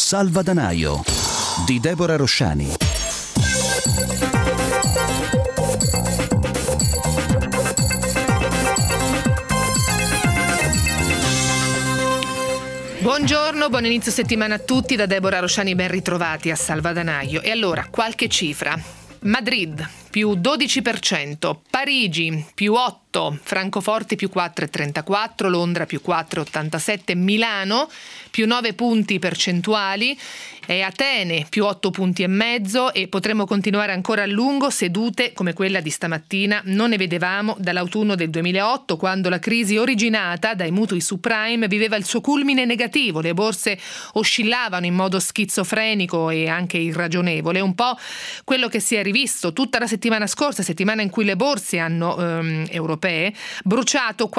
Salvadanaio di Deborah Rosciani. Buongiorno, buon inizio settimana a tutti da Deborah Rosciani, ben ritrovati a Salvadanaio. E allora, qualche cifra. Madrid più 12%, Parigi più 8%, Francoforte più 4,34%, Londra più 4,87%, Milano più 9 punti percentuali, e Atene più 8 punti e mezzo, e potremmo continuare ancora a lungo. Sedute come quella di stamattina non ne vedevamo dall'autunno del 2008, quando la crisi originata dai mutui subprime viveva il suo culmine negativo. Le borse oscillavano in modo schizofrenico e anche irragionevole, un po' quello che si è rivisto tutta la settimana scorsa, settimana in cui le borse hanno europee bruciato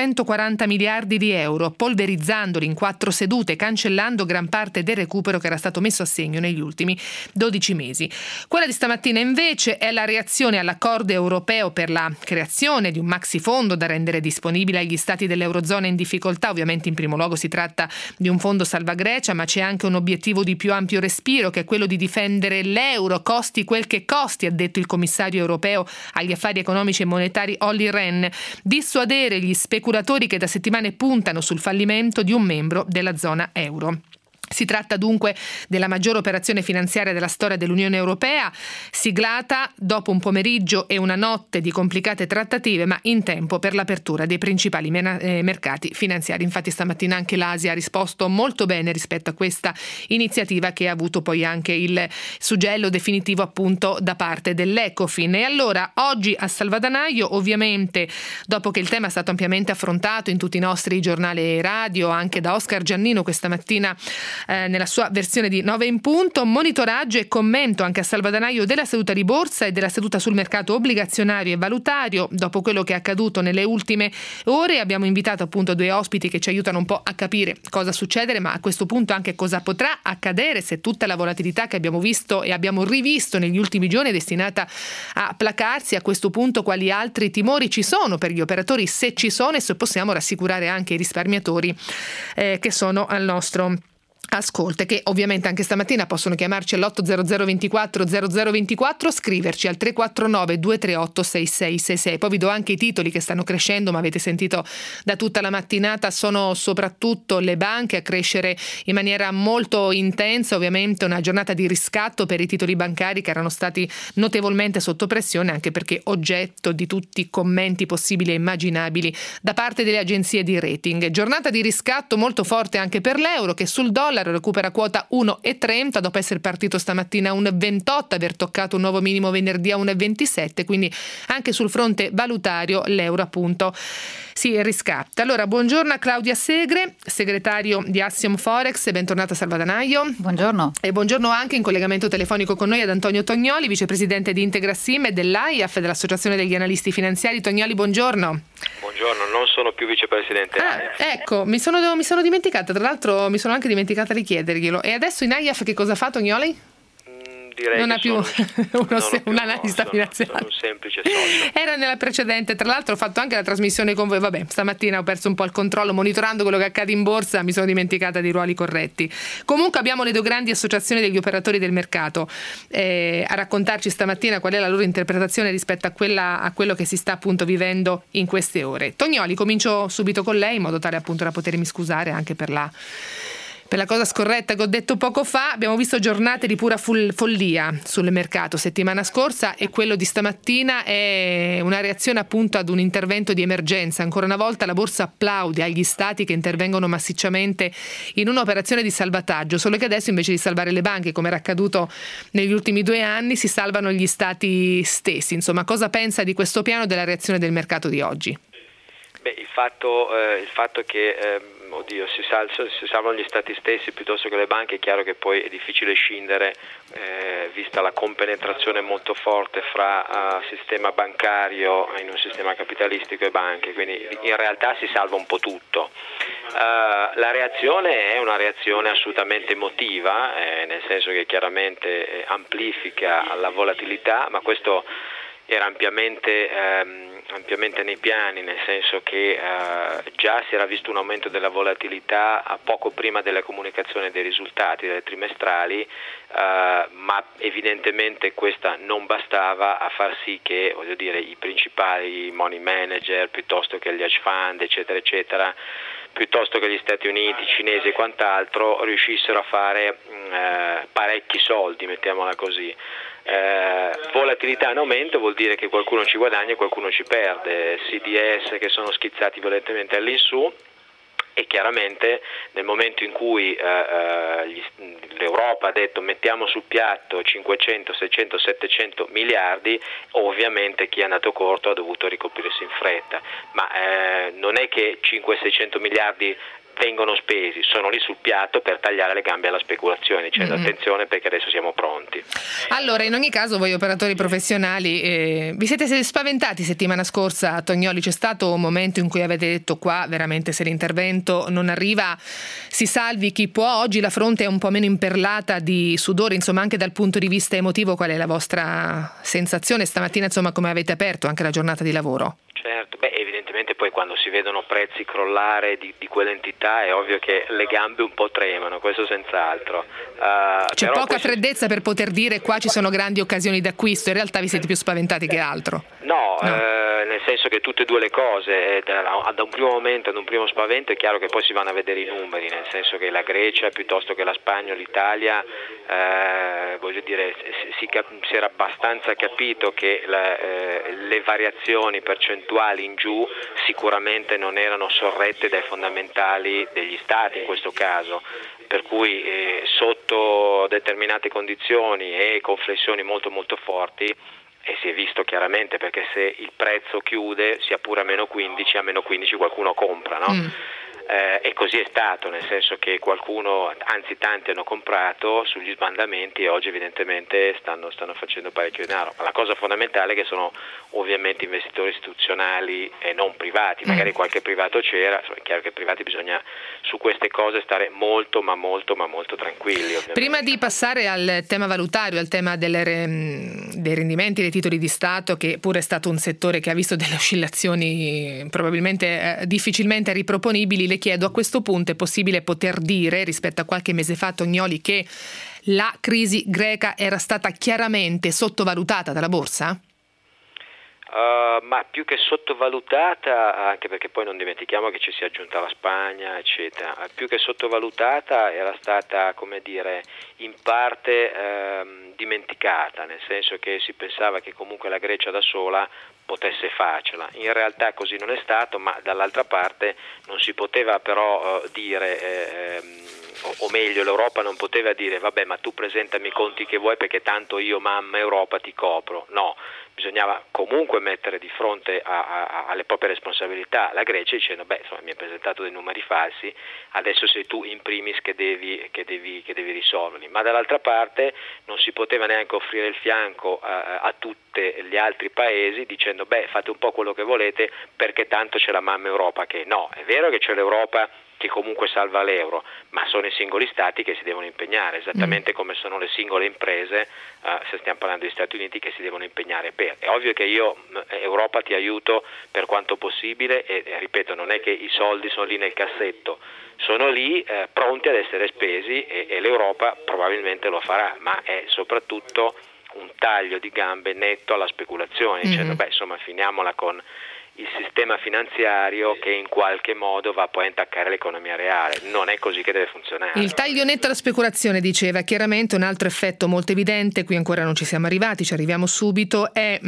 440 miliardi di euro, polverizzandoli in 4 sedute, cancellando gran parte del recupero che era stato messo a segno negli ultimi 12 mesi. Quella di stamattina invece è la reazione all'accordo europeo per la creazione di un maxifondo da rendere disponibile agli stati dell'Eurozona in difficoltà. Ovviamente in primo luogo si tratta di un fondo salva Grecia, ma c'è anche un obiettivo di più ampio respiro, che è quello di difendere l'euro, costi quel che costi, ha detto il commissario europeo agli affari economici e monetari Olli Rehn, dissuadere gli speculatori che da settimane puntano sul fallimento di un membro della zona euro. Si tratta dunque della maggiore operazione finanziaria della storia dell'Unione Europea, siglata dopo un pomeriggio e una notte di complicate trattative, ma in tempo per l'apertura dei principali mercati finanziari. Infatti stamattina anche l'Asia ha risposto molto bene rispetto a questa iniziativa, che ha avuto poi anche il suggello definitivo appunto da parte dell'Ecofin. E allora oggi a Salvadanaio, ovviamente dopo che il tema è stato ampiamente affrontato in tutti i nostri giornali radio, anche da Oscar Giannino questa mattina nella sua versione di 9 in punto, monitoraggio e commento anche a Salvadanaio della seduta di borsa e della seduta sul mercato obbligazionario e valutario. Dopo quello che è accaduto nelle ultime ore abbiamo invitato appunto 2 ospiti che ci aiutano un po' a capire cosa succedere, ma a questo punto anche cosa potrà accadere se tutta la volatilità che abbiamo visto e abbiamo rivisto negli ultimi giorni è destinata a placarsi. A questo punto quali altri timori ci sono per gli operatori, se ci sono, e se possiamo rassicurare anche i risparmiatori che sono al nostro ascolta, che ovviamente anche stamattina possono chiamarci all'800 24 0024, scriverci al 349 238 6666. Poi vi do anche i titoli che stanno crescendo, ma avete sentito da tutta la mattinata, sono soprattutto le banche a crescere in maniera molto intensa. Ovviamente una giornata di riscatto per i titoli bancari che erano stati notevolmente sotto pressione, anche perché oggetto di tutti i commenti possibili e immaginabili da parte delle agenzie di rating. Giornata di riscatto molto forte anche per l'euro, che sul dollaro recupera quota 1,30 dopo essere partito stamattina a 1,28, aver toccato un nuovo minimo venerdì a 1,27, quindi anche sul fronte valutario l'euro appunto si riscatta. Allora buongiorno a Claudia Segre, segretario di Axiom Forex, e bentornata a Salvadanaio. Buongiorno. E buongiorno anche in collegamento telefonico con noi ad Antonio Tognoli, vicepresidente di Integrasim e dell'AIAF, dell'Associazione degli Analisti Finanziari. Tognoli, buongiorno. Buongiorno, non sono più vicepresidente AIAF. Ecco, mi sono dimenticata, tra l'altro mi sono anche dimenticata di chiederglielo. E adesso in AIAF che cosa fa Tognoli? Direi non che ha più un analista finanziario. Sono un semplice socio. Era nella precedente, tra l'altro ho fatto anche la trasmissione con voi. Vabbè, stamattina ho perso un po' il controllo monitorando quello che accade in borsa, mi sono dimenticata di ruoli corretti. Comunque abbiamo le 2 grandi associazioni degli operatori del mercato a raccontarci stamattina qual è la loro interpretazione rispetto a quello che si sta appunto vivendo in queste ore. Tognoli, comincio subito con lei in modo tale appunto da potermi scusare anche per la cosa scorretta che ho detto poco fa. Abbiamo visto giornate di pura follia sul mercato settimana scorsa, e quello di stamattina è una reazione appunto ad un intervento di emergenza. Ancora una volta la borsa applaude agli stati che intervengono massicciamente in un'operazione di salvataggio, solo che adesso invece di salvare le banche, come era accaduto negli ultimi 2 anni, si salvano gli stati stessi. Insomma, cosa pensa di questo piano e della reazione del mercato di oggi? Il fatto che si salvano gli stati stessi piuttosto che le banche, è chiaro che poi è difficile scindere, vista la compenetrazione molto forte fra sistema bancario in un sistema capitalistico e banche, quindi in realtà si salva un po' tutto. La reazione è una reazione assolutamente emotiva, nel senso che chiaramente amplifica la volatilità, ma questo era ampiamente ampiamente nei piani, nel senso che già si era visto un aumento della volatilità poco prima della comunicazione dei risultati delle trimestrali, ma evidentemente questa non bastava a far sì che, voglio dire, i principali money manager piuttosto che gli hedge fund eccetera eccetera, piuttosto che gli Stati Uniti, cinesi e quant'altro, riuscissero a fare parecchi soldi, mettiamola così. Volatilità in aumento vuol dire che qualcuno ci guadagna e qualcuno ci perde, CDS che sono schizzati violentemente all'insù, e chiaramente nel momento in cui l'Europa ha detto mettiamo sul piatto 500, 600, 700 miliardi, ovviamente chi è andato corto ha dovuto ricoprirsi in fretta, ma non è che 500-600 miliardi vengono spesi, sono lì sul piatto per tagliare le gambe alla speculazione, dicendo attenzione perché adesso siamo pronti. Allora, in ogni caso voi operatori professionali vi siete spaventati settimana scorsa, Tognoli? C'è stato un momento in cui avete detto qua veramente se l'intervento non arriva si salvi chi può, oggi la fronte è un po' meno imperlata di sudore, insomma anche dal punto di vista emotivo qual è la vostra sensazione stamattina, insomma come avete aperto anche la giornata di lavoro? Certo, evidentemente poi quando si vedono prezzi crollare di quell'entità è ovvio che le gambe un po' tremano, questo senz'altro. C'è poca freddezza per poter dire qua ci sono grandi occasioni d'acquisto, in realtà vi siete più spaventati che altro? No. Nel senso che tutte e due le cose, da un primo momento, ad un primo spavento, è chiaro che poi si vanno a vedere i numeri, nel senso che la Grecia piuttosto che la Spagna o l'Italia, voglio dire, si era abbastanza capito che le variazioni percentuali in giù sicuramente non erano sorrette dai fondamentali degli stati in questo caso, per cui sotto determinate condizioni e con flessioni molto molto forti, e si è visto chiaramente, perché se il prezzo chiude sia pure a meno 15 qualcuno compra, no? E così è stato, nel senso che qualcuno, anzi tanti hanno comprato sugli sbandamenti e oggi evidentemente stanno facendo parecchio denaro. Ma la cosa fondamentale è che sono ovviamente investitori istituzionali e non privati, magari qualche privato c'era, è chiaro che privati bisogna su queste cose stare molto tranquilli. Ovviamente. Prima di passare al tema valutario, al tema dei rendimenti dei titoli di Stato, che pure è stato un settore che ha visto delle oscillazioni probabilmente difficilmente riproponibili, le chiedo a questo punto: è possibile poter dire rispetto a qualche mese fa, Tognoli, che la crisi greca era stata chiaramente sottovalutata dalla borsa? Ma più che sottovalutata, anche perché poi non dimentichiamo che ci si è aggiunta la Spagna eccetera, più che sottovalutata era stata, come dire, in parte dimenticata, nel senso che si pensava che comunque la Grecia da sola potesse farcela. In realtà così non è stato, ma dall'altra parte non si poteva però dire, o meglio l'Europa non poteva dire vabbè ma tu presentami i conti che vuoi perché tanto io mamma Europa ti copro, no. Bisognava comunque mettere di fronte alle proprie responsabilità la Grecia dicendo insomma mi hai presentato dei numeri falsi, adesso sei tu in primis che devi risolverli, ma dall'altra parte non si poteva neanche offrire il fianco a tutti gli altri paesi dicendo fate un po' quello che volete perché tanto c'è la mamma Europa, che no, è vero che c'è l'Europa che comunque salva l'euro, ma sono i singoli stati che si devono impegnare, esattamente come sono le singole imprese, se stiamo parlando degli Stati Uniti, che si devono impegnare per. È ovvio che io, Europa, ti aiuto per quanto possibile e ripeto, non è che i soldi sono lì nel cassetto, sono lì pronti ad essere spesi e l'Europa probabilmente lo farà, ma è soprattutto un taglio di gambe netto alla speculazione, dicendo insomma finiamola con il sistema finanziario che in qualche modo va poi a intaccare l'economia reale. Non è così che deve funzionare. Il taglio netto alla speculazione, diceva, chiaramente un altro effetto molto evidente, qui ancora non ci siamo arrivati, ci arriviamo subito, è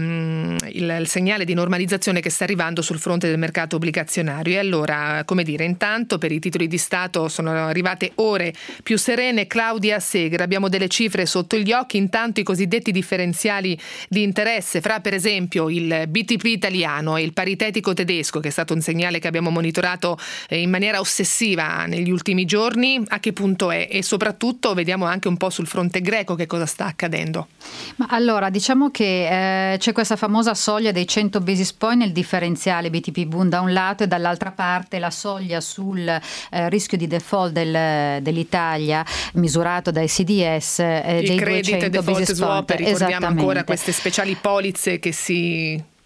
il segnale di normalizzazione che sta arrivando sul fronte del mercato obbligazionario. E allora, come dire, intanto per i titoli di Stato sono arrivate ore più serene. Claudia Segre, abbiamo delle cifre sotto gli occhi, intanto i cosiddetti differenziali di interesse fra per esempio il BTP italiano e il paritetico tedesco, che è stato un segnale che abbiamo monitorato in maniera ossessiva negli ultimi giorni, a che punto è? E soprattutto vediamo anche un po' sul fronte greco che cosa sta accadendo. Ma allora diciamo che c'è questa famosa soglia dei 100 basis point nel differenziale BTP-Bund da un lato e dall'altra parte la soglia sul rischio di default dell'Italia misurato dai CDS il dei credit 200 default basis swap, point. ricordiamo ancora queste speciali polizze che si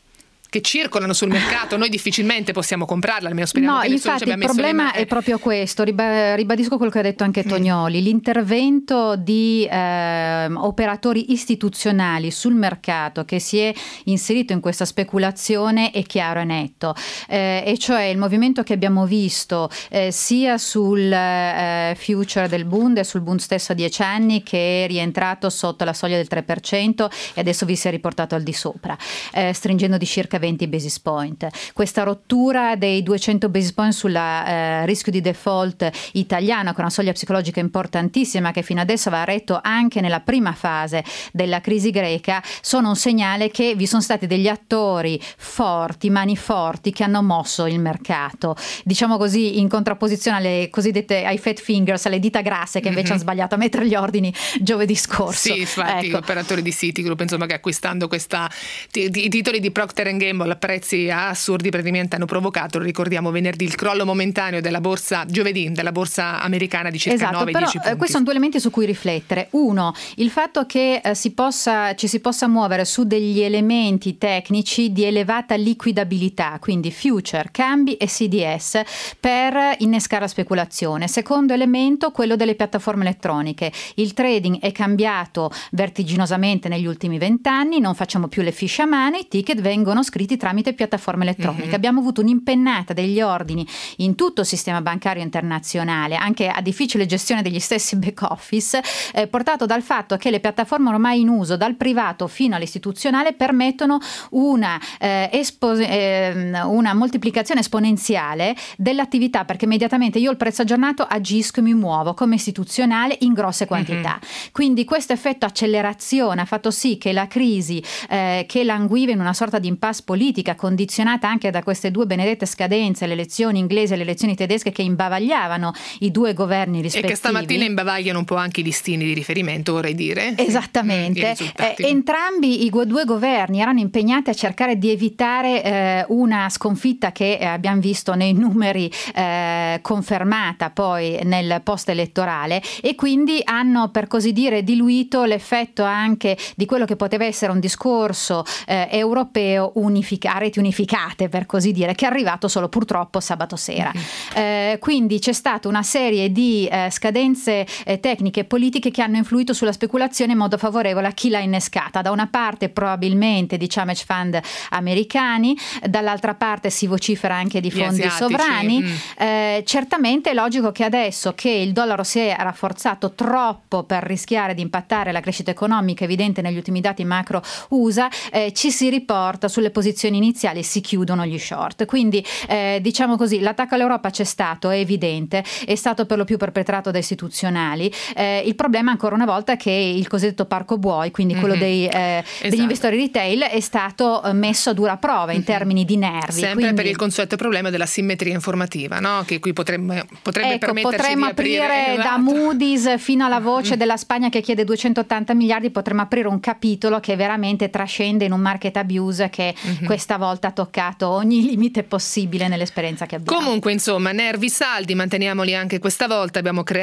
che circolano sul mercato, noi difficilmente possiamo comprarla, almeno speriamo che nessuno ci abbia messo le mani. Il problema è proprio questo, ribadisco quello che ha detto anche Tonioli, l'intervento di operatori istituzionali sul mercato che si è inserito in questa speculazione è chiaro e netto, e cioè il movimento che abbiamo visto sia sul future del Bund e sul Bund stesso a 10 anni, che è rientrato sotto la soglia del 3% e adesso vi si è riportato al di sopra, stringendo di circa 20 basis point. Questa rottura dei 200 basis point sul rischio di default italiano, con una soglia psicologica importantissima che fino adesso aveva retto anche nella prima fase della crisi greca, sono un segnale che vi sono stati degli attori forti, mani forti, che hanno mosso il mercato, diciamo così, in contrapposizione alle cosiddette ai fat fingers, alle dita grasse che invece hanno sbagliato a mettere gli ordini giovedì scorso. Sì, infatti, ecco. Operatori di Citigroup, insomma, che acquistando i titoli di Procter & Gamble a prezzi assurdi praticamente hanno provocato, lo ricordiamo, venerdì il crollo momentaneo della borsa, giovedì, della borsa americana di circa 9-10 punti. Questi sono due elementi su cui riflettere. Uno, il fatto che ci si possa muovere su degli elementi tecnici di elevata liquidabilità, quindi future, cambi e CDS, per innescare la speculazione. Secondo elemento, quello delle piattaforme elettroniche. Il trading è cambiato vertiginosamente negli ultimi 20 anni, non facciamo più le fiche a mano, i ticket vengono scritti tramite piattaforme elettroniche. Abbiamo avuto un'impennata degli ordini in tutto il sistema bancario internazionale, anche a difficile gestione degli stessi back office, portato dal fatto che le piattaforme ormai in uso, dal privato fino all'istituzionale, permettono una moltiplicazione esponenziale dell'attività, perché immediatamente io il prezzo aggiornato agisco e mi muovo come istituzionale in grosse quantità. Quindi questo effetto accelerazione ha fatto sì che la crisi che languiva in una sorta di impasse politica, condizionata anche da queste due benedette scadenze, le elezioni inglesi e le elezioni tedesche, che imbavagliavano i due governi rispettivi. E che stamattina imbavagliano un po' anche i listini di riferimento, vorrei dire. Esattamente. Entrambi i due governi erano impegnati a cercare di evitare una sconfitta che abbiamo visto nei numeri confermata poi nel post elettorale, e quindi hanno, per così dire, diluito l'effetto anche di quello che poteva essere un discorso europeo a reti unificate, per così dire, che è arrivato solo purtroppo sabato sera. Quindi c'è stata una serie di scadenze tecniche e politiche che hanno influito sulla speculazione in modo favorevole a chi l'ha innescata. Da una parte probabilmente hedge fund americani, dall'altra parte si vocifera anche di fondi sovrani. Certamente è logico che adesso che il dollaro si è rafforzato troppo per rischiare di impattare la crescita economica evidente negli ultimi dati macro USA, ci si riporta sulle posizioni iniziali e si chiudono gli short. Quindi diciamo così, l'attacco all'Europa c'è stato, è evidente, è stato per lo più perpetrato da istituzionali. Il problema ancora una volta è che il cosiddetto parco buoi, quindi quello degli investitori retail, è stato messo a dura prova in termini di nervi. Sempre per il consueto problema della simmetria informativa, no? Che qui potrebbe permetterci potremmo di aprire da Moody's fino alla voce della Spagna che chiede 280 miliardi, potremmo aprire un capitolo che veramente trascende in un market abuse che questa volta ha toccato ogni limite possibile nell'esperienza che abbiamo. Comunque, insomma, nervi saldi, manteniamoli anche questa volta.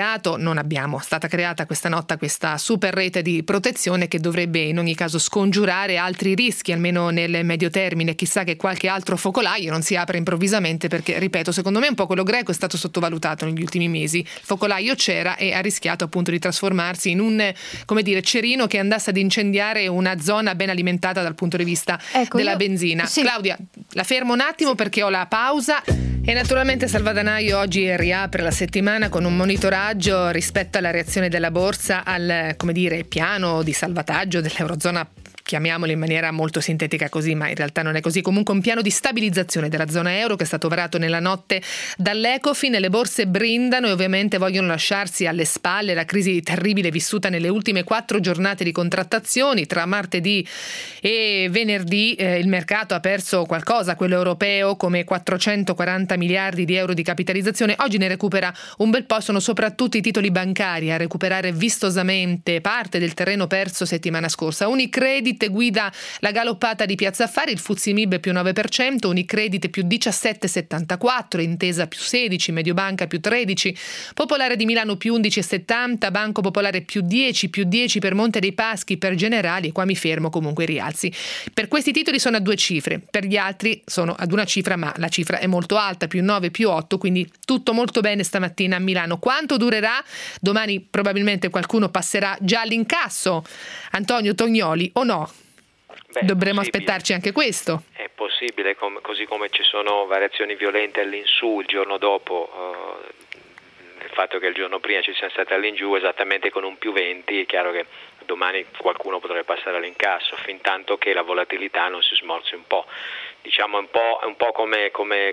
Stata creata questa notte questa super rete di protezione che dovrebbe in ogni caso scongiurare altri rischi, almeno nel medio termine. Chissà che qualche altro focolaio non si apra improvvisamente, perché, ripeto, secondo me un po' quello greco è stato sottovalutato negli ultimi mesi. Il focolaio c'era e ha rischiato appunto di trasformarsi in un, cerino che andasse ad incendiare una zona ben alimentata dal punto di vista della benzina. Sì. Claudia, la fermo un attimo perché ho la pausa. E naturalmente Salvadanaio oggi riapre la settimana con un monitoraggio rispetto alla reazione della borsa al, piano di salvataggio dell'Eurozona, chiamiamolo in maniera molto sintetica così, ma in realtà non è così. Comunque un piano di stabilizzazione della zona euro che è stato varato nella notte dall'Ecofin. Le borse brindano e ovviamente vogliono lasciarsi alle spalle la crisi terribile vissuta nelle ultime 4 giornate di contrattazioni. Tra martedì e venerdì il mercato ha perso qualcosa, quello europeo, come 440 miliardi di euro di capitalizzazione. Oggi ne recupera un bel po', sono soprattutto i titoli bancari a recuperare vistosamente parte del terreno perso settimana scorsa. Unicredit Unicredit guida la galoppata di Piazza Affari, il FTSE MIB più 9%, Unicredit più 17,74%, Intesa più 16%, Mediobanca più 13%, Popolare di Milano più 11,70%, Banco Popolare più 10% per Monte dei Paschi, per Generali, e qua mi fermo, comunque i rialzi. Per questi titoli sono a 2 cifre, per gli altri sono ad una cifra, ma la cifra è molto alta, più 9, più 8, quindi tutto molto bene stamattina a Milano. Quanto durerà? Domani probabilmente qualcuno passerà già all'incasso, Antonio Tognoli, o no? Dovremmo aspettarci anche questo. È possibile, così come ci sono variazioni violente all'insù il giorno dopo, il fatto che il giorno prima ci siano state all'ingiù esattamente con un più 20, è chiaro che domani qualcuno potrebbe passare all'incasso, fin tanto che la volatilità non si smorzi un po'. Diciamo è un po' come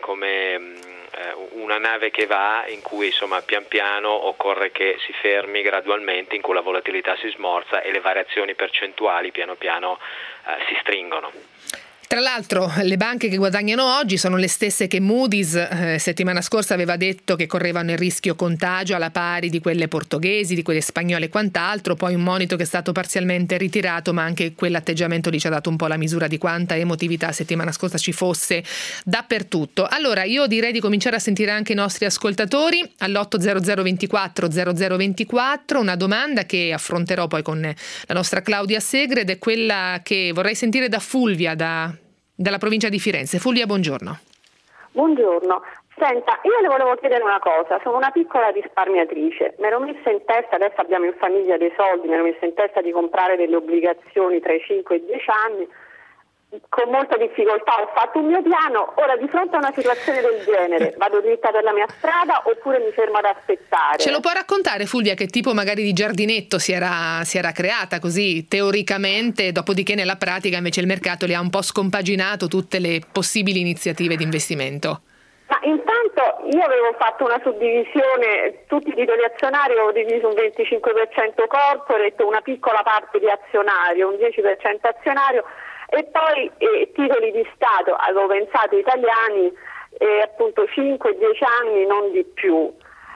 una nave che va, in cui insomma pian piano occorre che si fermi gradualmente, in cui la volatilità si smorza e le variazioni percentuali piano piano si stringono. Tra l'altro le banche che guadagnano oggi sono le stesse che Moody's settimana scorsa aveva detto che correvano il rischio contagio alla pari di quelle portoghesi, di quelle spagnole e quant'altro, poi un monito che è stato parzialmente ritirato, ma anche quell'atteggiamento lì ci ha dato un po' la misura di quanta emotività settimana scorsa ci fosse dappertutto. Allora io direi di cominciare a sentire anche i nostri ascoltatori all'800 24 0024, una domanda che affronterò poi con la nostra Claudia Segre, ed è quella che vorrei sentire da Fulvia, dalla provincia di Firenze. Fulvia, buongiorno. Buongiorno. Senta, io le volevo chiedere una cosa, sono una piccola risparmiatrice, mi ero messa in testa, adesso abbiamo in famiglia dei soldi, mi ero messa in testa di comprare delle obbligazioni tra i 5 e i 10 anni, con molta difficoltà ho fatto un mio piano, ora di fronte a una situazione del genere vado dritta per la mia strada oppure mi fermo ad aspettare? Ce lo può raccontare, Fulvia, che tipo magari di giardinetto si era creata così teoricamente, dopodiché nella pratica invece il mercato le ha un po' scompaginato tutte le possibili iniziative di investimento? Ma intanto io avevo fatto una suddivisione, tutti i titoli azionari avevo diviso un 25% corporate, una piccola parte di azionario, un 10% azionario, e poi titoli di Stato, avevo pensato italiani, appunto 5-10 anni, non di più.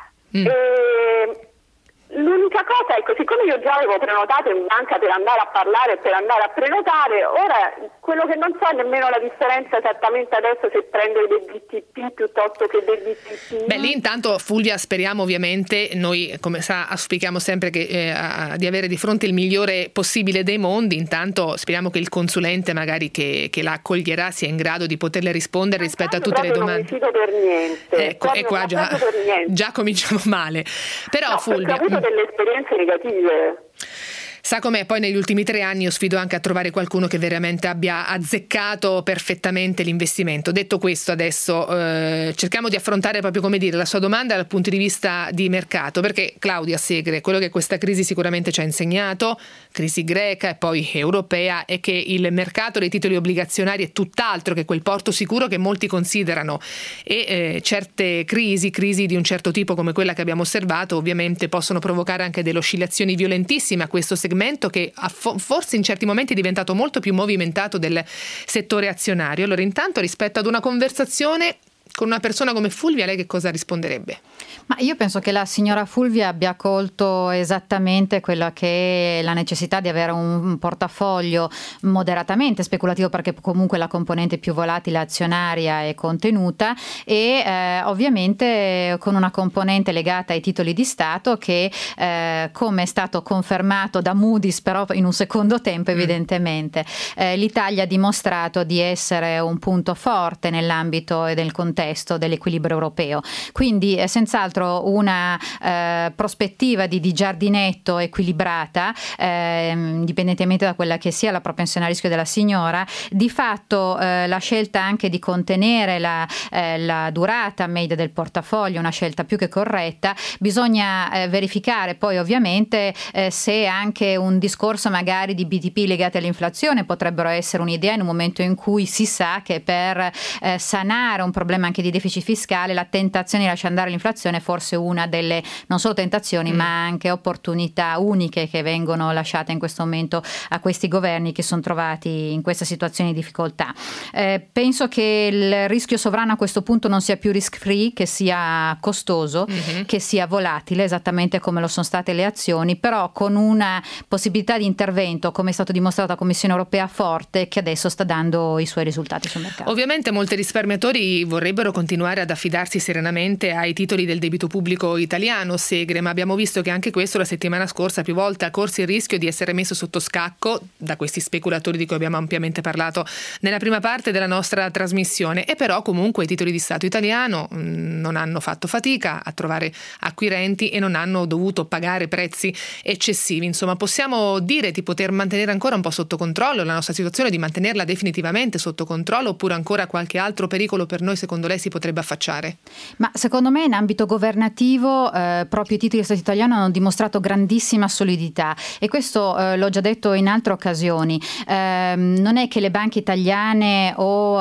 L'unica cosa, ecco, siccome io già avevo prenotato in banca per andare a parlare e per andare a prenotare, ora quello che non so è nemmeno la differenza esattamente adesso se prendere dei BTP piuttosto che dei BTP. Beh, lì intanto, Fulvia, speriamo ovviamente, noi come sa auspichiamo sempre che, di avere di fronte il migliore possibile dei mondi, intanto speriamo che il consulente magari che la accoglierà sia in grado di poterle rispondere rispetto a tutte le domande. Non mi fido per niente. Ecco, e qua già cominciamo male. Però no, Fulvia, ho avuto delle esperienze negative. Sa com'è, poi negli ultimi 3 anni io sfido anche a trovare qualcuno che veramente abbia azzeccato perfettamente l'investimento. Detto questo, adesso cerchiamo di affrontare proprio, come dire, la sua domanda dal punto di vista di mercato, perché Claudia Segre, quello che questa crisi sicuramente ci ha insegnato, crisi greca e poi europea, è che il mercato dei titoli obbligazionari è tutt'altro che quel porto sicuro che molti considerano, e certe crisi di un certo tipo come quella che abbiamo osservato ovviamente possono provocare anche delle oscillazioni violentissime a questo segmento, che forse in certi momenti è diventato molto più movimentato del settore azionario. Allora, intanto, rispetto ad una conversazione con una persona come Fulvia, lei che cosa risponderebbe? Ma io penso che la signora Fulvia abbia colto esattamente quella che è la necessità di avere un portafoglio moderatamente speculativo, perché comunque la componente più volatile azionaria è contenuta, e ovviamente con una componente legata ai titoli di Stato che come è stato confermato da Moody's, però in un secondo tempo evidentemente l'Italia ha dimostrato di essere un punto forte nell'ambito e nel contesto dell'equilibrio europeo, quindi senz'altro una prospettiva di giardinetto equilibrata, indipendentemente da quella che sia la propensione a rischio della signora. Di fatto la scelta anche di contenere la durata media del portafoglio, una scelta più che corretta. Bisogna verificare poi ovviamente se anche un discorso magari di BTP legati all'inflazione potrebbero essere un'idea in un momento in cui si sa che per sanare un problema anche anche di deficit fiscale, la tentazione di lasciare andare l'inflazione è forse una delle non solo tentazioni ma anche opportunità uniche che vengono lasciate in questo momento a questi governi che sono trovati in questa situazione di difficoltà. Penso che il rischio sovrano a questo punto non sia più risk free, che sia costoso, che sia volatile, esattamente come lo sono state le azioni, però con una possibilità di intervento, come è stato dimostrato dalla Commissione europea, forte, che adesso sta dando i suoi risultati sul mercato. Ovviamente molti risparmiatori vorrebbero continuare ad affidarsi serenamente ai titoli del debito pubblico italiano, Segre, ma abbiamo visto che anche questo la settimana scorsa più volte ha corso il rischio di essere messo sotto scacco da questi speculatori di cui abbiamo ampiamente parlato nella prima parte della nostra trasmissione. E però comunque i titoli di Stato italiano non hanno fatto fatica a trovare acquirenti e non hanno dovuto pagare prezzi eccessivi. Insomma, possiamo dire di poter mantenere ancora un po' sotto controllo la nostra situazione, di mantenerla definitivamente sotto controllo, oppure ancora qualche altro pericolo per noi secondo lei si potrebbe affacciare? Ma secondo me in ambito governativo proprio i titoli di Stato italiano hanno dimostrato grandissima solidità, e questo l'ho già detto in altre occasioni. Non è che le banche italiane o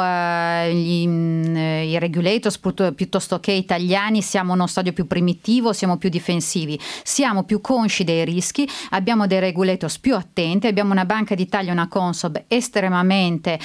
i regulators piuttosto che italiani siamo in uno stadio più primitivo, siamo più difensivi, siamo più consci dei rischi, abbiamo dei regulators più attenti, abbiamo una Banca d'Italia, una Consob estremamente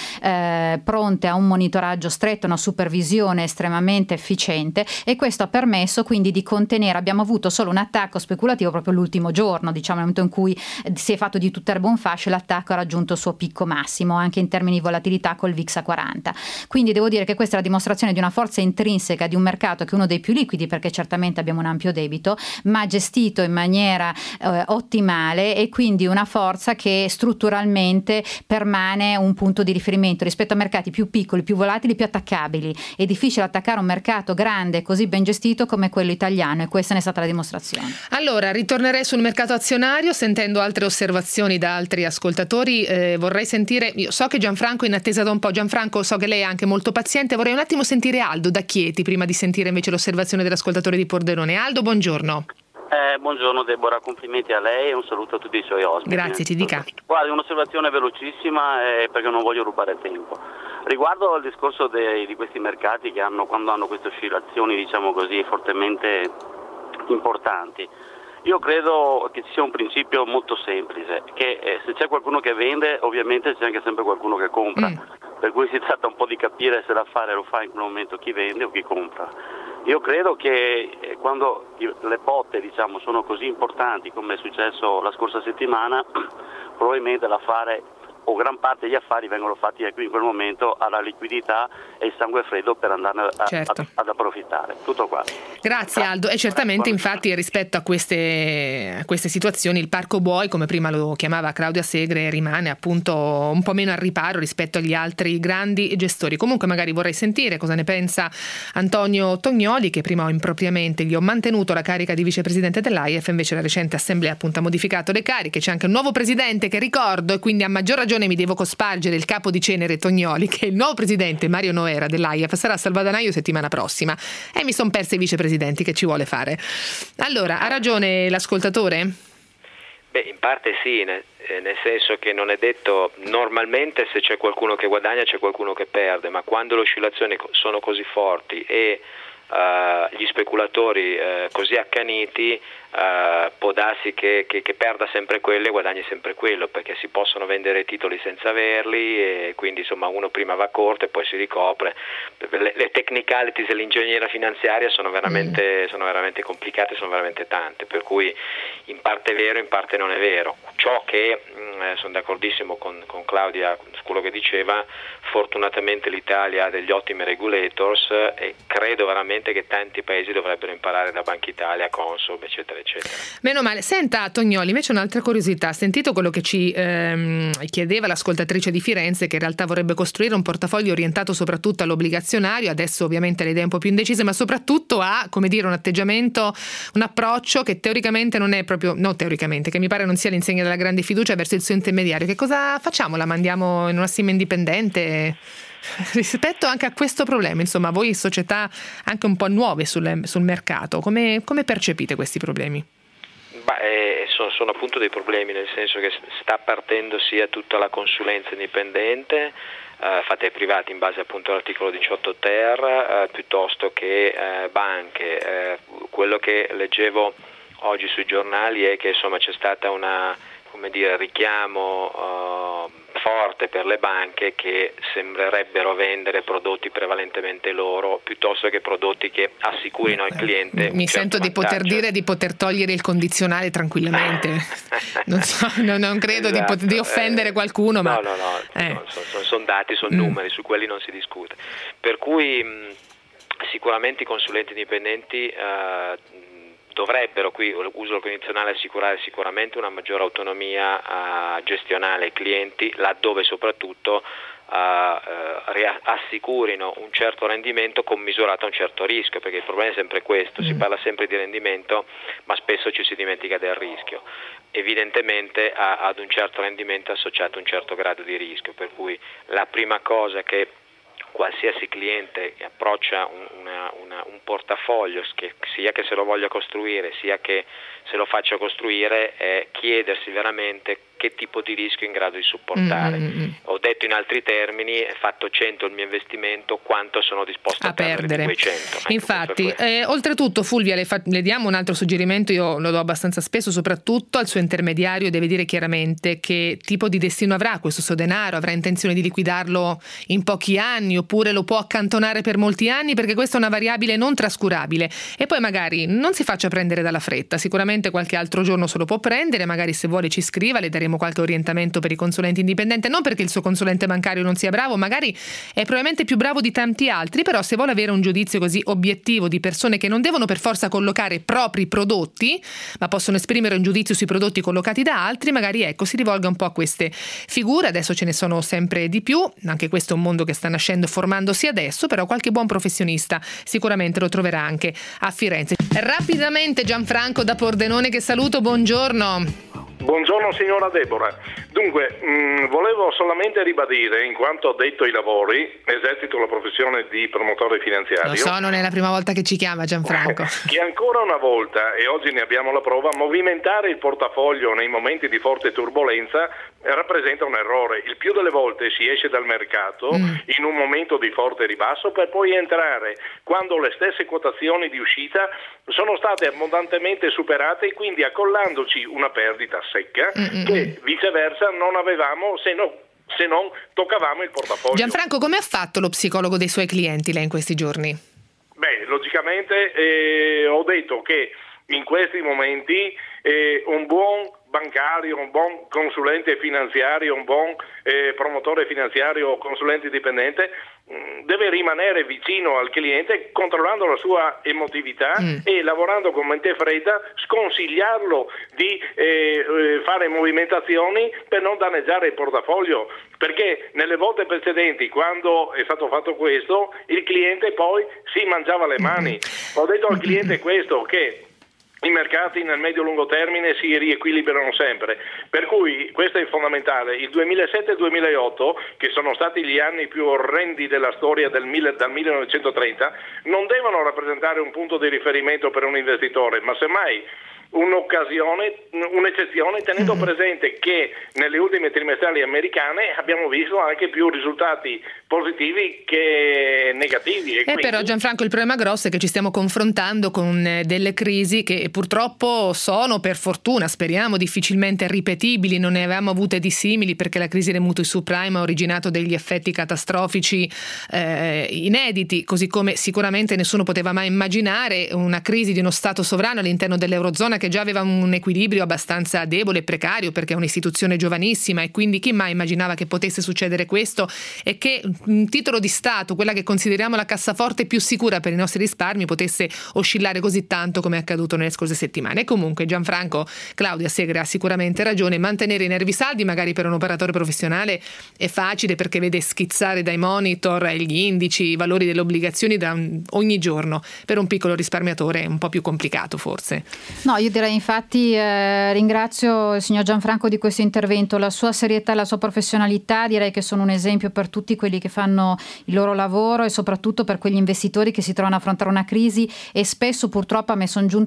pronte a un monitoraggio stretto, una supervisione estremamente efficiente, e questo ha permesso quindi di contenere. Abbiamo avuto solo un attacco speculativo proprio l'ultimo giorno, diciamo, nel momento in cui si è fatto di tutta erba un fascio, l'attacco ha raggiunto il suo picco massimo anche in termini di volatilità col VIX a 40. Quindi devo dire che questa è la dimostrazione di una forza intrinseca di un mercato che è uno dei più liquidi, perché certamente abbiamo un ampio debito, ma gestito in maniera ottimale, e quindi una forza che strutturalmente permane un punto di riferimento rispetto a mercati più piccoli, più volatili, più attaccabili. È difficile attaccare un mercato grande così ben gestito come quello italiano, e questa ne è stata la dimostrazione. Allora, ritornerei sul mercato azionario sentendo altre osservazioni da altri ascoltatori. Vorrei sentire, io so che Gianfranco è in attesa da un po'. Gianfranco, so che lei è anche molto paziente, vorrei un attimo sentire Aldo da Chieti prima di sentire invece l'osservazione dell'ascoltatore di Pordenone. Aldo, buongiorno. Buongiorno Deborah, complimenti a lei e un saluto a tutti i suoi ospiti. Grazie, ci dica. Guardi, un'osservazione velocissima perché non voglio rubare tempo. Riguardo al discorso di questi mercati che quando hanno queste oscillazioni, diciamo così, fortemente importanti, io credo che ci sia un principio molto semplice, che se c'è qualcuno che vende, ovviamente c'è anche sempre qualcuno che compra, per cui si tratta un po' di capire se l'affare lo fa in quel momento chi vende o chi compra. Io credo che quando le botte, diciamo, sono così importanti come è successo la scorsa settimana, probabilmente l'affare o gran parte degli affari vengono fatti in quel momento alla liquidità e il sangue freddo per andarne ad approfittare. Tutto qua. Grazie Aldo. E certamente infatti rispetto a queste situazioni il parco buoi, come prima lo chiamava Claudia Segre, rimane appunto un po' meno al riparo rispetto agli altri grandi gestori. Comunque magari vorrei sentire cosa ne pensa Antonio Tognoli, che prima ho impropriamente gli ho mantenuto la carica di vicepresidente dell'AIEF, invece la recente assemblea appunto ha modificato le cariche, c'è anche un nuovo presidente che ricordo, e quindi a maggior ragione mi devo cospargere il capo di cenere Tognoli, che il nuovo presidente Mario Noera dell'AIEF sarà a Salvadanaio settimana prossima, e mi sono persa i vicepresidenti, che ci vuole fare. Allora, ha ragione l'ascoltatore? Beh, in parte sì, nel senso che non è detto, normalmente se c'è qualcuno che guadagna c'è qualcuno che perde, ma quando le oscillazioni sono così forti e gli speculatori così accaniti, può darsi che perda sempre quello e guadagni sempre quello, perché si possono vendere titoli senza averli, e quindi insomma uno prima va corto e poi si ricopre. Le technicalities dell'ingegneria finanziaria sono veramente complicate, sono veramente tante, per cui in parte è vero, in parte non è vero. Ciò che sono d'accordissimo con Claudia su quello che diceva, fortunatamente l'Italia ha degli ottimi regulators e credo veramente che tanti paesi dovrebbero imparare da Banca Italia, Consob, eccetera eccetera. Meno male. Senta Tognoli, invece un'altra curiosità, sentito quello che ci chiedeva l'ascoltatrice di Firenze, che in realtà vorrebbe costruire un portafoglio orientato soprattutto all'obbligazionario, adesso ovviamente le idee un po' più indecise, ma soprattutto ha, come dire, un atteggiamento, un approccio che teoricamente non è proprio, no teoricamente, che mi pare non sia l'insegna della grande fiducia verso il suo intermediario. Che cosa facciamo? La mandiamo in una SIM indipendente? Rispetto anche a questo problema, insomma, voi società anche un po' nuove sul mercato, come percepite questi problemi? Sono appunto dei problemi, nel senso che sta partendo sia tutta la consulenza indipendente, fatte ai privati in base appunto all'articolo 18 ter, piuttosto che banche. Quello che leggevo oggi sui giornali è che insomma c'è stata una richiamo forte per le banche che sembrerebbero vendere prodotti prevalentemente loro piuttosto che prodotti che assicurino al cliente. Mi sento di poter dire di poter togliere il condizionale tranquillamente. Non so, non credo esatto. di offendere qualcuno, ma no, sono dati, sono numeri, su quelli non si discute. Per cui sicuramente i consulenti indipendenti dovrebbero, qui uso il condizionale, assicurare sicuramente una maggiore autonomia gestionale ai clienti, laddove soprattutto assicurino un certo rendimento commisurato a un certo rischio, perché il problema è sempre questo, si parla sempre di rendimento ma spesso ci si dimentica del rischio. Evidentemente ad un certo rendimento è associato un certo grado di rischio, per cui la prima cosa che qualsiasi cliente che approccia un portafoglio, sia che se lo voglia costruire sia che se lo faccia costruire, è chiedersi veramente che tipo di rischio è in grado di supportare. Ho detto in altri termini, fatto 100 il mio investimento, quanto sono disposto a perdere quei 100. Infatti, oltretutto Fulvia le diamo un altro suggerimento, io lo do abbastanza spesso, soprattutto al suo intermediario deve dire chiaramente che tipo di destino avrà questo suo denaro, avrà intenzione di liquidarlo in pochi anni oppure lo può accantonare per molti anni, perché questa è una variabile non trascurabile. E poi magari non si faccia prendere dalla fretta, sicuramente qualche altro giorno se lo può prendere, magari se vuole ci scriva, le daremo qualche orientamento per i consulenti indipendenti, non perché il suo consulente bancario non sia bravo, magari è probabilmente più bravo di tanti altri, però se vuole avere un giudizio così obiettivo di persone che non devono per forza collocare propri prodotti, ma possono esprimere un giudizio sui prodotti collocati da altri, magari si rivolga un po' a queste figure. Adesso ce ne sono sempre di più, anche questo è un mondo che sta nascendo, formandosi adesso, però qualche buon professionista sicuramente lo troverà anche a Firenze. Rapidamente Gianfranco da Pordenone che saluto, buongiorno. Buongiorno signora Deborah. Dunque, volevo solamente ribadire, in quanto addetto ai lavori, esercito la professione di promotore finanziario. Lo so, non è la prima volta che ci chiama Gianfranco. Che ancora una volta, e oggi ne abbiamo la prova, movimentare il portafoglio nei momenti di forte turbolenza rappresenta un errore. Il più delle volte si esce dal mercato in un momento di forte ribasso per poi entrare quando le stesse quotazioni di uscita sono state abbondantemente superate e quindi accollandoci una perdita secca che viceversa non avevamo se non toccavamo il portafoglio. Gianfranco, come ha fatto lo psicologo dei suoi clienti lei in questi giorni? Beh, logicamente ho detto che in questi momenti un buon bancario, un buon consulente finanziario, un buon promotore finanziario o consulente indipendente deve rimanere vicino al cliente controllando la sua emotività e lavorando con mente fredda, sconsigliarlo di fare movimentazioni per non danneggiare il portafoglio, perché nelle volte precedenti quando è stato fatto questo il cliente poi si mangiava le mani. Ho detto al cliente questo, che i mercati nel medio-lungo termine si riequilibrano sempre, per cui questo è fondamentale. Il 2007 e il 2008, che sono stati gli anni più orrendi della storia dal 1930, non devono rappresentare un punto di riferimento per un investitore, ma semmai un'occasione, un'eccezione, tenendo presente che nelle ultime trimestrali americane abbiamo visto anche più risultati positivi che negativi. E quindi... Però Gianfranco, il problema grosso è che ci stiamo confrontando con delle crisi che purtroppo sono, per fortuna, speriamo, difficilmente ripetibili. Non ne avevamo avute di simili, perché la crisi dei mutui subprime ha originato degli effetti catastrofici inediti, così come sicuramente nessuno poteva mai immaginare una crisi di uno Stato sovrano all'interno dell'Eurozona, che già aveva un equilibrio abbastanza debole e precario, perché è un'istituzione giovanissima, e quindi chi mai immaginava che potesse succedere questo e che un titolo di Stato, quella che consideriamo la cassaforte più sicura per i nostri risparmi, potesse oscillare così tanto come è accaduto nelle scorse settimane. E comunque Gianfranco, Claudia Segre ha sicuramente ragione, mantenere i nervi saldi magari per un operatore professionale è facile, perché vede schizzare dai monitor gli indici, i valori delle obbligazioni ogni giorno. Per un piccolo risparmiatore è un po' più complicato forse. No, io direi infatti ringrazio il signor Gianfranco di questo intervento, la sua serietà, la sua professionalità direi che sono un esempio per tutti quelli che fanno il loro lavoro e soprattutto per quegli investitori che si trovano a affrontare una crisi, e spesso purtroppo a me sono giunte voci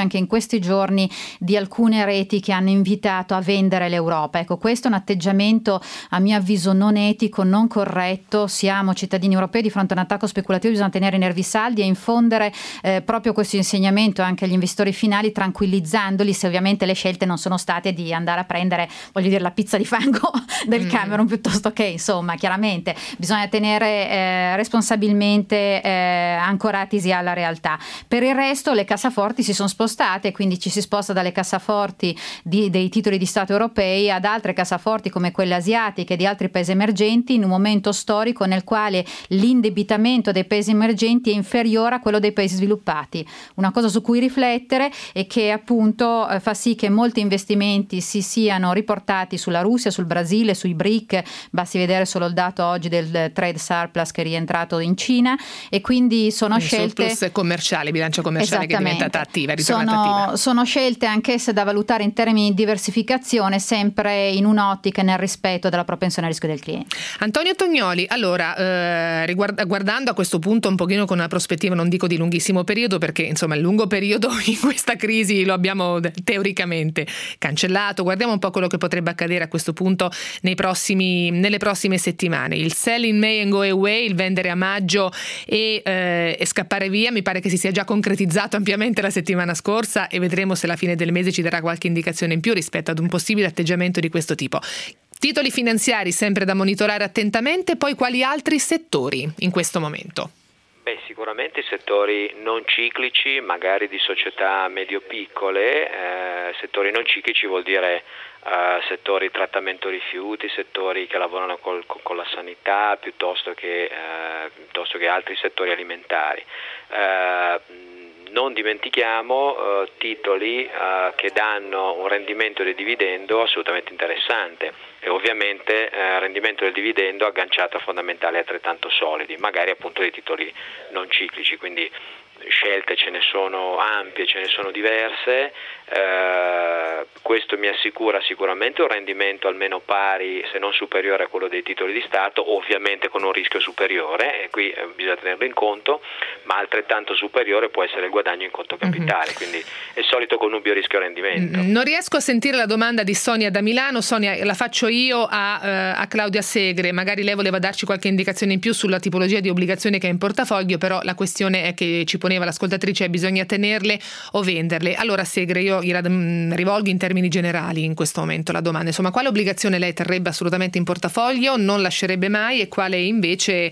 anche in questi giorni di alcune reti che hanno invitato a vendere l'Europa. Ecco, questo è un atteggiamento a mio avviso non etico, non corretto. Siamo cittadini europei, di fronte a un attacco speculativo bisogna tenere i nervi saldi e infondere proprio questo insegnamento anche agli investitori finali, tranquillizzandoli se ovviamente le scelte non sono state di andare a prendere, voglio dire, la pizza di fango del Cameron, piuttosto che, insomma, chiaramente bisogna tenere responsabilmente ancoratisi alla realtà. Per il resto le cassaforti si sono spostate, quindi ci si sposta dalle cassaforti dei titoli di Stato europei ad altre cassaforti come quelle asiatiche di altri paesi emergenti, in un momento storico nel quale l'indebitamento dei paesi emergenti è inferiore a quello dei paesi sviluppati. Una cosa su cui riflettere e che appunto fa sì che molti investimenti si siano riportati sulla Russia, sul Brasile, sui BRIC, basti vedere solo il dato oggi del trade surplus che è rientrato in Cina, e quindi sono scelte surplus commerciale, bilancia commerciale che è diventata attiva, è ritornata attiva. Sono scelte anch'esse da valutare in termini di diversificazione, sempre in un'ottica e nel rispetto della propensione al rischio del cliente. Antonio Tognoli, allora guardando a questo punto un pochino con una prospettiva, non dico di lunghissimo periodo, perché insomma il lungo periodo in questa crisi lo abbiamo teoricamente cancellato, guardiamo un po' quello che potrebbe accadere a questo punto nelle prossime settimane. Il sell in May and go away, il vendere a maggio e scappare via, mi pare che si sia già concretizzato ampiamente la settimana scorsa, e vedremo se la fine del mese ci darà qualche indicazione in più rispetto ad un possibile atteggiamento di questo tipo. Titoli finanziari sempre da monitorare attentamente, poi quali altri settori in questo momento? Beh, sicuramente i settori non ciclici, magari di società medio-piccole. Settori non ciclici vuol dire settori trattamento rifiuti, settori che lavorano con la sanità, piuttosto che altri settori alimentari. Non dimentichiamo titoli che danno un rendimento del dividendo assolutamente interessante, e ovviamente rendimento del dividendo agganciato a fondamentali altrettanto solidi, magari appunto dei titoli non ciclici, quindi scelte ce ne sono ampie, ce ne sono diverse. Questo mi assicura sicuramente un rendimento almeno pari, se non superiore a quello dei titoli di Stato, ovviamente con un rischio superiore, e qui bisogna tenerlo in conto, ma altrettanto superiore può essere il guadagno in conto capitale, quindi è il solito connubio rischio-rendimento. Non riesco a sentire la domanda di Sonia da Milano. Sonia, la faccio io a Claudia Segre, magari lei voleva darci qualche indicazione in più sulla tipologia di obbligazioni che è in portafoglio, però la questione è che ci poneva l'ascoltatrice: bisogna tenerle o venderle? Allora Segre, io gliela rivolgo in termini generali in questo momento la domanda, insomma, quale obbligazione lei terrebbe assolutamente in portafoglio, non lascerebbe mai, e quale invece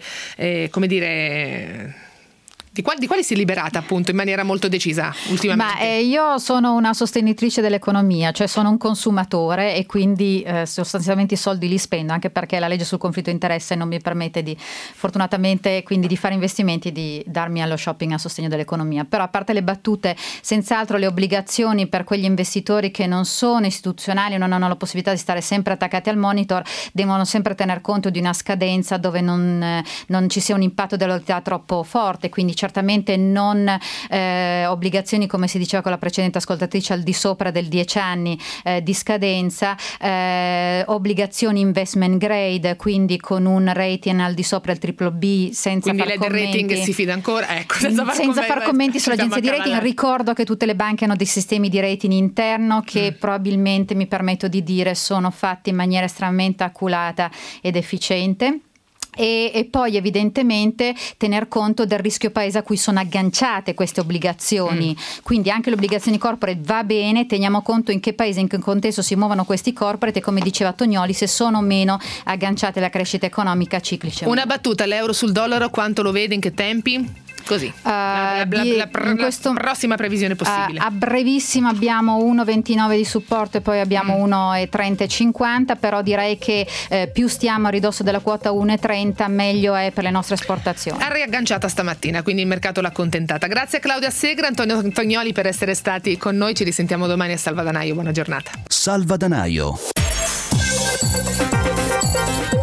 di quali si è liberata appunto in maniera molto decisa ultimamente? Ma io sono una sostenitrice dell'economia, cioè sono un consumatore, e quindi sostanzialmente i soldi li spendo, anche perché la legge sul conflitto di interesse non mi permette fortunatamente quindi di fare investimenti, di darmi allo shopping a sostegno dell'economia. Però, a parte le battute, senz'altro le obbligazioni per quegli investitori che non sono istituzionali, non hanno la possibilità di stare sempre attaccati al monitor, devono sempre tener conto di una scadenza dove non ci sia un impatto della volatilità troppo forte, quindi certamente non obbligazioni, come si diceva con la precedente ascoltatrice, al di sopra del 10 anni di scadenza, obbligazioni investment grade, quindi con un rating al di sopra del BBB, senza quindi far commenti. Quindi lei del rating si fida ancora? Ecco, senza far commenti sull'agenzia di rating. Ricordo che tutte le banche hanno dei sistemi di rating interno che probabilmente, mi permetto di dire, sono fatti in maniera estremamente acculata ed efficiente. E poi evidentemente tener conto del rischio paese a cui sono agganciate queste obbligazioni, quindi anche le obbligazioni corporate va bene, teniamo conto in che paese, in che contesto si muovono questi corporate, e come diceva Tognoli, se sono o meno agganciate alla crescita economica ciclica. Una battuta: l'euro sul dollaro quanto lo vede, in che tempi? Così, la prossima previsione possibile. A brevissimo abbiamo 1,29 di supporto e poi abbiamo 1,30-50, però direi che più stiamo a ridosso della quota 1,30 meglio è per le nostre esportazioni. Ha riagganciata stamattina, quindi il mercato l'ha accontentata. Grazie a Claudia Segre, Antonio Tognoli per essere stati con noi, ci risentiamo domani a Salvadanaio, buona giornata. Salvadanaio.